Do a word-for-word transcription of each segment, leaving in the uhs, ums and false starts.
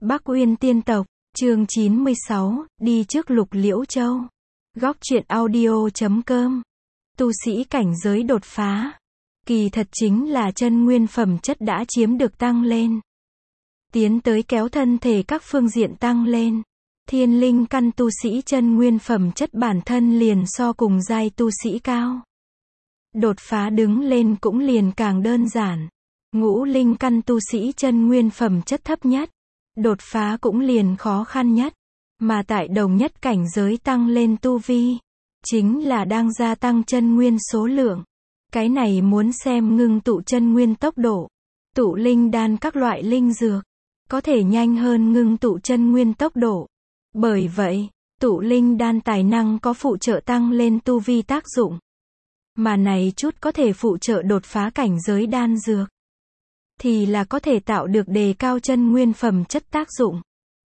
Bắc Uyên Tiên Tộc, chương chín mươi sáu, đi trước Lục Liễu Châu. Góc truyện audio chấm com. Tu sĩ cảnh giới đột phá. Kỳ thật chính là chân nguyên phẩm chất đã chiếm được tăng lên. Tiến tới kéo thân thể các phương diện tăng lên. Thiên linh căn tu sĩ chân nguyên phẩm chất bản thân liền so cùng giai tu sĩ cao. Đột phá đứng lên cũng liền càng đơn giản. Ngũ linh căn tu sĩ chân nguyên phẩm chất thấp nhất. Đột phá cũng liền khó khăn nhất. Mà tại đồng nhất cảnh giới tăng lên tu vi. Chính là đang gia tăng chân nguyên số lượng. Cái này muốn xem ngưng tụ chân nguyên tốc độ. Tụ linh đan các loại linh dược. Có thể nhanh hơn ngưng tụ chân nguyên tốc độ. Bởi vậy, tụ linh đan tài năng có phụ trợ tăng lên tu vi tác dụng. Mà này chút có thể phụ trợ đột phá cảnh giới đan dược. Thì là có thể tạo được đề cao chân nguyên phẩm chất tác dụng.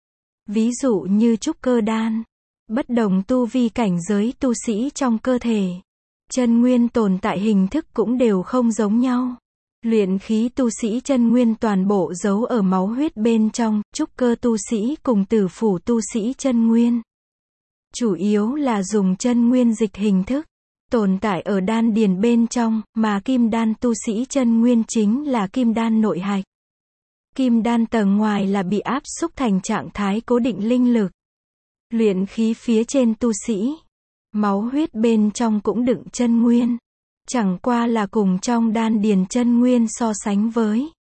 Ví dụ như trúc cơ đan. Bất đồng tu vi cảnh giới tu sĩ trong cơ thể. Chân nguyên tồn tại hình thức cũng đều không giống nhau. Luyện khí tu sĩ chân nguyên toàn bộ giấu ở máu huyết bên trong, trúc cơ tu sĩ cùng tử phủ tu sĩ chân nguyên. Chủ yếu là dùng chân nguyên dịch hình thức, tồn tại ở đan điền bên trong, mà kim đan tu sĩ chân nguyên chính là kim đan nội hạch. Kim đan tầng ngoài là bị áp xúc thành trạng thái cố định linh lực. Luyện khí phía trên tu sĩ, máu huyết bên trong cũng đựng chân nguyên. Chẳng qua là cùng trong đan điền chân nguyên so sánh với.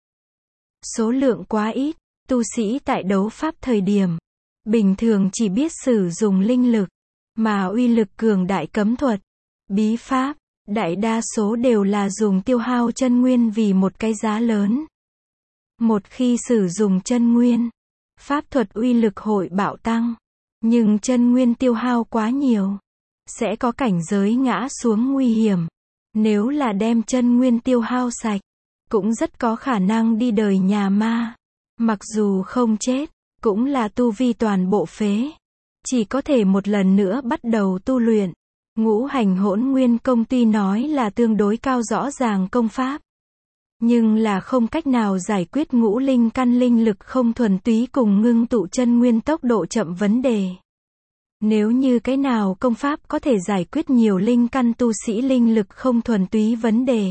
Số lượng quá ít, tu sĩ tại đấu pháp thời điểm. Bình thường chỉ biết sử dụng linh lực, mà uy lực cường đại cấm thuật, bí pháp, đại đa số đều là dùng tiêu hao chân nguyên vì một cái giá lớn. Một khi sử dụng chân nguyên, pháp thuật uy lực hội bạo tăng. Nhưng chân nguyên tiêu hao quá nhiều, sẽ có cảnh giới ngã xuống nguy hiểm. Nếu là đem chân nguyên tiêu hao sạch, cũng rất có khả năng đi đời nhà ma. Mặc dù không chết, cũng là tu vi toàn bộ phế. Chỉ có thể một lần nữa bắt đầu tu luyện. Ngũ hành hỗn nguyên công tuy nói là tương đối cao rõ ràng công pháp. Nhưng là không cách nào giải quyết ngũ linh căn linh lực không thuần túy cùng ngưng tụ chân nguyên tốc độ chậm vấn đề. Nếu như cái nào công pháp có thể giải quyết nhiều linh căn tu sĩ linh lực không thuần túy vấn đề.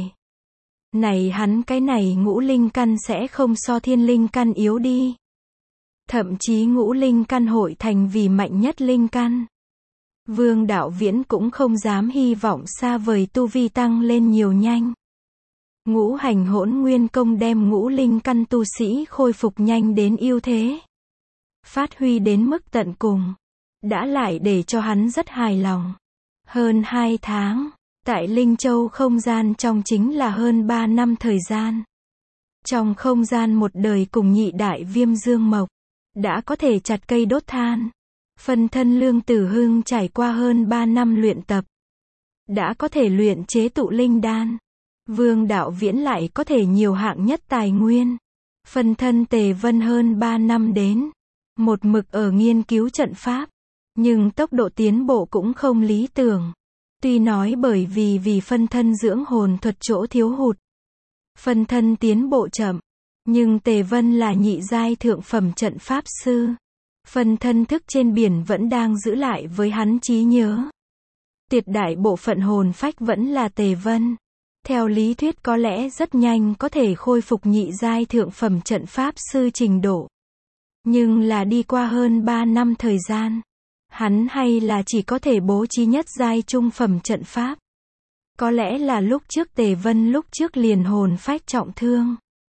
Này hắn cái này ngũ linh căn sẽ không so thiên linh căn yếu đi. Thậm chí ngũ linh căn hội thành vì mạnh nhất linh căn. Vương Đạo Viễn cũng không dám hy vọng xa vời tu vi tăng lên nhiều nhanh. Ngũ hành hỗn nguyên công đem ngũ linh căn tu sĩ khôi phục nhanh đến ưu thế. Phát huy đến mức tận cùng. Đã lại để cho hắn rất hài lòng. Hơn hai tháng, tại Linh Châu không gian trong chính là hơn ba năm thời gian. Trong không gian một đời cùng nhị đại viêm dương mộc, đã có thể chặt cây đốt than. Phân thân Lương Tử Hưng trải qua hơn ba năm luyện tập. Đã có thể luyện chế tụ linh đan. Vương Đạo Viễn lại có thể nhiều hạng nhất tài nguyên. Phân thân Tề Vân hơn ba năm đến. Một mực ở nghiên cứu trận pháp. Nhưng tốc độ tiến bộ cũng không lý tưởng. Tuy nói bởi vì vì phân thân dưỡng hồn thuật chỗ thiếu hụt. Phân thân tiến bộ chậm. Nhưng Tề Vân là nhị giai thượng phẩm trận pháp sư. Phân thân thức trên biển vẫn đang giữ lại với hắn trí nhớ. Tuyệt đại bộ phận hồn phách vẫn là Tề Vân. Theo lý thuyết có lẽ rất nhanh có thể khôi phục nhị giai thượng phẩm trận pháp sư trình độ. Nhưng là đi qua hơn ba năm thời gian. Hắn hay là chỉ có thể bố trí nhất giai trung phẩm trận pháp. Có lẽ là lúc trước Tề Vân lúc trước liền hồn phách trọng thương.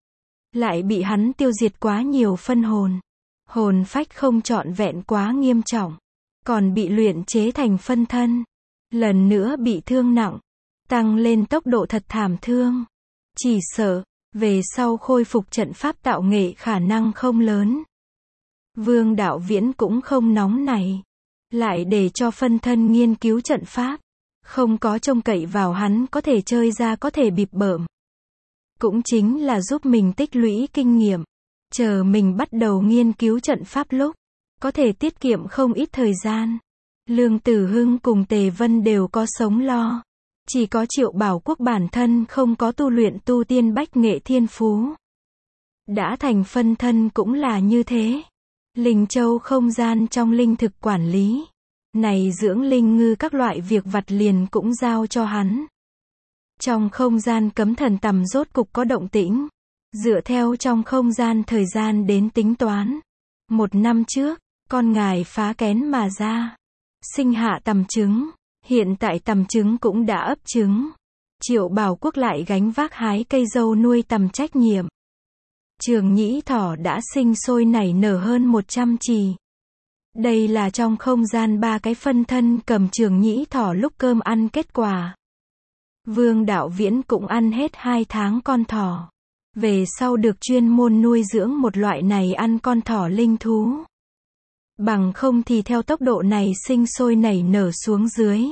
Lại bị hắn tiêu diệt quá nhiều phân hồn. Hồn phách không trọn vẹn quá nghiêm trọng. Còn bị luyện chế thành phân thân. Lần nữa bị thương nặng. Tăng lên tốc độ thật thảm thương. Chỉ sợ, về sau khôi phục trận pháp tạo nghệ khả năng không lớn. Vương Đạo Viễn cũng không nóng này. Lại để cho phân thân nghiên cứu trận pháp. Không có trông cậy vào hắn có thể chơi ra có thể bịp bợm. Cũng chính là giúp mình tích lũy kinh nghiệm. Chờ mình bắt đầu nghiên cứu trận pháp lúc. Có thể tiết kiệm không ít thời gian. Lương Tử Hưng cùng Tề Vân đều có sống lo. Chỉ có Triệu Bảo Quốc bản thân không có tu luyện tu tiên bách nghệ thiên phú. Đã thành phân thân cũng là như thế. Linh châu không gian trong linh thực quản lý. Này dưỡng linh ngư các loại việc vặt liền cũng giao cho hắn. Trong không gian cấm thần tầm rốt cục có động tĩnh. Dựa theo trong không gian thời gian đến tính toán. Một năm trước, con ngài phá kén mà ra. Sinh hạ tầm trứng. Hiện tại tầm trứng cũng đã ấp trứng. Triệu Bảo Quốc lại gánh vác hái cây dâu nuôi tầm trách nhiệm. Trường nhĩ thỏ đã sinh sôi nảy nở hơn một trăm trì. Đây là trong không gian ba cái phân thân cầm trường nhĩ thỏ lúc cơm ăn kết quả. Vương Đạo Viễn cũng ăn hết hai tháng con thỏ. Về sau được chuyên môn nuôi dưỡng một loại này ăn con thỏ linh thú. Bằng không thì theo tốc độ này sinh sôi nảy nở xuống dưới.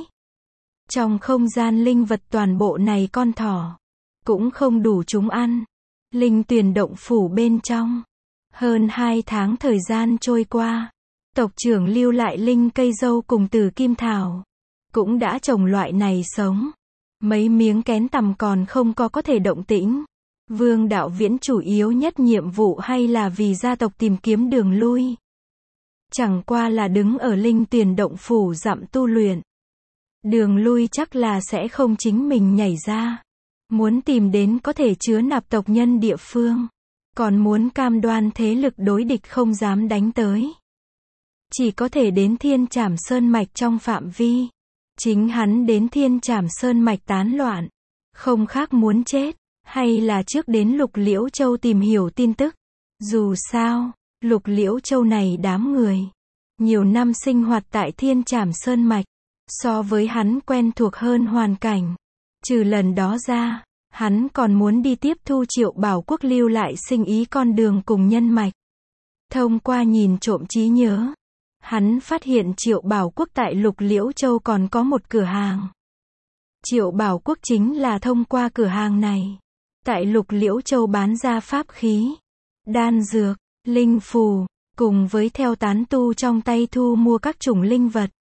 Trong không gian linh vật toàn bộ này con thỏ cũng không đủ chúng ăn. Linh Tuyền động phủ bên trong. Hơn hai tháng thời gian trôi qua. Tộc trưởng lưu lại linh cây dâu cùng từ kim thảo. Cũng đã trồng loại này sống. Mấy miếng kén tằm còn không có có thể động tĩnh. Vương Đạo Viễn chủ yếu nhất nhiệm vụ hay là vì gia tộc tìm kiếm đường lui. Chẳng qua là đứng ở Linh Tuyền động phủ dặm tu luyện. Đường lui chắc là sẽ không chính mình nhảy ra. Muốn tìm đến có thể chứa nạp tộc nhân địa phương. Còn muốn cam đoan thế lực đối địch không dám đánh tới. Chỉ có thể đến Thiên Trảm Sơn Mạch trong phạm vi. Chính hắn đến Thiên Trảm Sơn Mạch tán loạn. Không khác muốn chết. Hay là trước đến Lục Liễu Châu tìm hiểu tin tức. Dù sao, Lục Liễu Châu này đám người. Nhiều năm sinh hoạt tại Thiên Trảm Sơn Mạch. So với hắn quen thuộc hơn hoàn cảnh. Trừ lần đó ra, hắn còn muốn đi tiếp thu Triệu Bảo Quốc lưu lại sinh ý con đường cùng nhân mạch. Thông qua nhìn trộm trí nhớ, hắn phát hiện Triệu Bảo Quốc tại Lục Liễu Châu còn có một cửa hàng. Triệu Bảo Quốc chính là thông qua cửa hàng này, tại Lục Liễu Châu bán ra pháp khí, đan dược, linh phù, cùng với theo tán tu trong tay thu mua các chủng linh vật.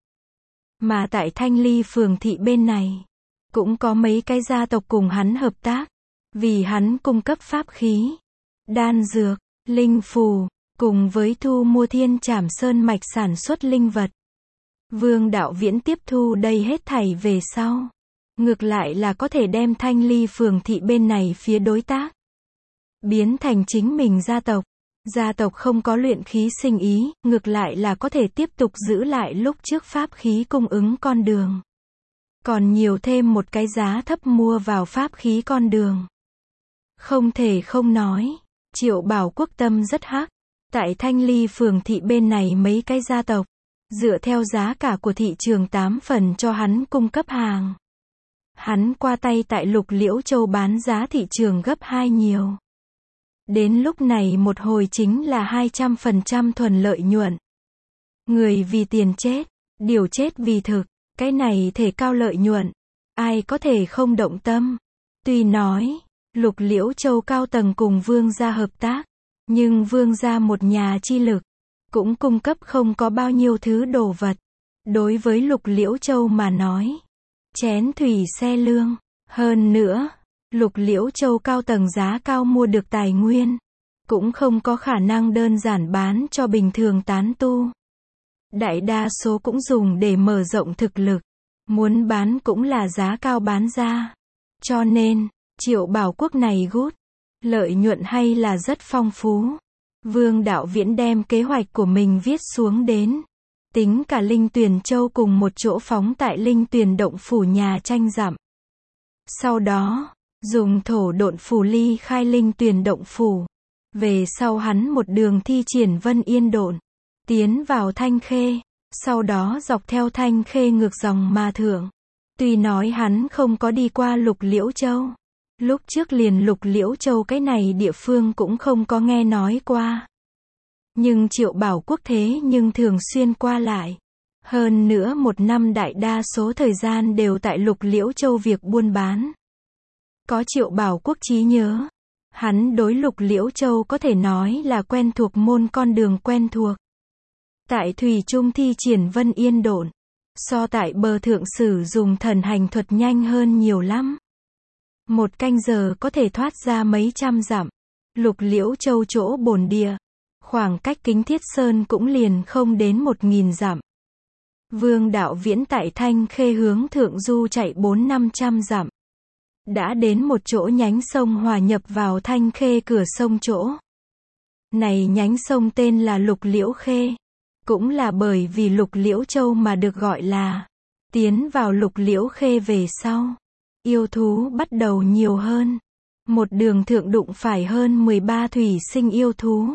Mà tại Thanh Ly phường thị bên này, cũng có mấy cái gia tộc cùng hắn hợp tác, vì hắn cung cấp pháp khí, đan dược, linh phù, cùng với thu mua Thiên Trảm Sơn Mạch sản xuất linh vật. Vương Đạo Viễn tiếp thu đây hết thảy về sau. Ngược lại là có thể đem Thanh Ly phường thị bên này phía đối tác. Biến thành chính mình gia tộc. Gia tộc không có luyện khí sinh ý, ngược lại là có thể tiếp tục giữ lại lúc trước pháp khí cung ứng con đường. Còn nhiều thêm một cái giá thấp mua vào pháp khí con đường. Không thể không nói, Triệu Bảo Quốc tâm rất hắc. Tại Thanh Ly phường thị bên này mấy cái gia tộc, dựa theo giá cả của thị trường tám phần cho hắn cung cấp hàng. Hắn qua tay tại Lục Liễu Châu bán giá thị trường gấp hai nhiều. Đến lúc này một hồi chính là hai trăm phần trăm thuần lợi nhuận. Người vì tiền chết, điều chết vì thực, cái này thể cao lợi nhuận. Ai có thể không động tâm. Tuy nói, Lục Liễu Châu cao tầng cùng Vương gia hợp tác, nhưng Vương gia một nhà chi lực, cũng cung cấp không có bao nhiêu thứ đồ vật. Đối với Lục Liễu Châu mà nói, chén thủy xe lương, hơn nữa, Lục Liễu Châu cao tầng giá cao mua được tài nguyên, cũng không có khả năng đơn giản bán cho bình thường tán tu. Đại đa số cũng dùng để mở rộng thực lực, muốn bán cũng là giá cao bán ra. Cho nên, Triệu Bảo Quốc này gút, lợi nhuận hay là rất phong phú. Vương Đạo Viễn đem kế hoạch của mình viết xuống đến. Tính cả Linh Tuyền Châu cùng một chỗ phóng tại Linh Tuyền động phủ nhà tranh dặm. Sau đó, dùng thổ độn phù ly khai Linh Tuyền động phủ. Về sau hắn một đường thi triển Vân Yên độn, tiến vào Thanh Khê, sau đó dọc theo Thanh Khê ngược dòng mà thượng. Tuy nói hắn không có đi qua Lục Liễu Châu, lúc trước liền Lục Liễu Châu cái này địa phương cũng không có nghe nói qua. Nhưng Triệu Bảo Quốc thế nhưng thường xuyên qua lại. Hơn nữa một năm đại đa số thời gian đều tại Lục Liễu Châu việc buôn bán. Có Triệu Bảo Quốc trí nhớ, hắn đối Lục Liễu Châu có thể nói là quen thuộc môn con đường quen thuộc. Tại thủy trung thi triển Vân Yên độn, so tại bờ thượng sử dùng thần hành thuật nhanh hơn nhiều lắm. Một canh giờ có thể thoát ra mấy trăm dặm. Lục Liễu Châu chỗ bổn địa, Khoảng cách Kính Thiết Sơn cũng liền không đến một nghìn dặm. Vương Đạo Viễn tại Thanh Khê hướng thượng du chạy bốn năm trăm dặm. Đã đến một chỗ nhánh sông hòa nhập vào Thanh Khê cửa sông chỗ. Này nhánh sông tên là Lục Liễu Khê. Cũng là bởi vì Lục Liễu Châu mà được gọi là. Tiến vào Lục Liễu Khê về sau, yêu thú bắt đầu nhiều hơn. Một đường thượng đụng phải hơn mười ba thủy sinh yêu thú.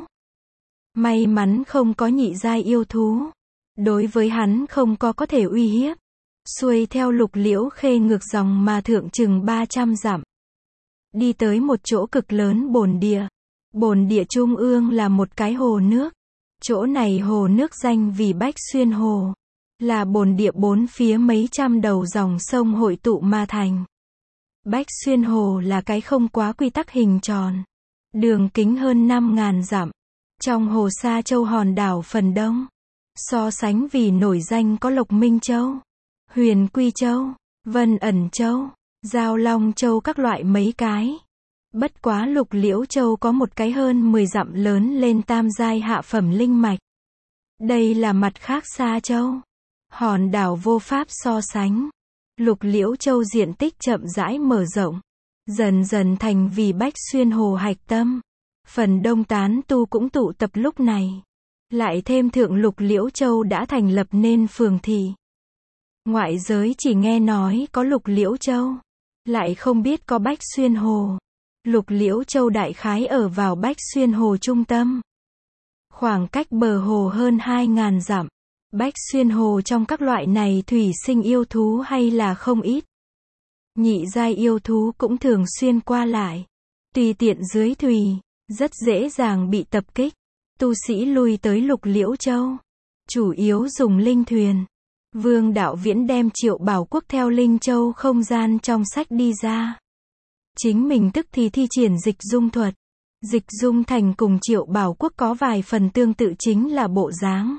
May mắn không có nhị giai yêu thú. Đối với hắn không có có thể uy hiếp. Xuôi theo Lục Liễu Khê ngược dòng mà thượng chừng ba trăm dặm. Đi tới một chỗ cực lớn bồn địa. Bồn địa trung ương là một cái hồ nước. Chỗ này hồ nước danh vì Bách Xuyên Hồ. Là bồn địa bốn phía mấy trăm đầu dòng sông hội tụ mà thành. Bách Xuyên Hồ là cái không quá quy tắc hình tròn. Đường kính hơn năm ngàn dặm. Trong hồ Sa Châu hòn đảo phần đông. So sánh vì nổi danh có Lộc Minh Châu, Huyền Quy Châu, Vân Ẩn Châu, Giao Long Châu các loại mấy cái. Bất quá Lục Liễu Châu có một cái hơn mười dặm lớn lên tam giai hạ phẩm linh mạch. Đây là mặt khác Sa Châu. Hòn đảo vô pháp so sánh. Lục Liễu Châu diện tích chậm rãi mở rộng. Dần dần thành vì Bách Xuyên Hồ hạch tâm. Phần đông tán tu cũng tụ tập lúc này. Lại thêm thượng Lục Liễu Châu đã thành lập nên phường thị. Ngoại giới chỉ nghe nói có Lục Liễu Châu. Lại không biết có Bách Xuyên Hồ. Lục Liễu Châu đại khái ở vào Bách Xuyên Hồ trung tâm. Khoảng cách bờ hồ hơn hai ngàn dặm. Bách Xuyên Hồ trong các loại này thủy sinh yêu thú hay là không ít. Nhị giai yêu thú cũng thường xuyên qua lại. Tùy tiện dưới thủy, rất dễ dàng bị tập kích. Tu sĩ lui tới Lục Liễu Châu. Chủ yếu dùng linh thuyền. Vương Đạo Viễn đem Triệu Bảo Quốc theo Linh Châu không gian trong sách đi ra. Chính mình tức thì thi triển dịch dung thuật. Dịch dung thành cùng Triệu Bảo Quốc có vài phần tương tự chính là bộ dáng.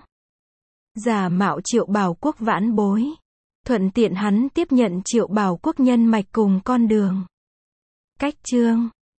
Giả mạo Triệu Bảo Quốc vãn bối. Thuận tiện hắn tiếp nhận Triệu Bảo Quốc nhân mạch cùng con đường. Cách chương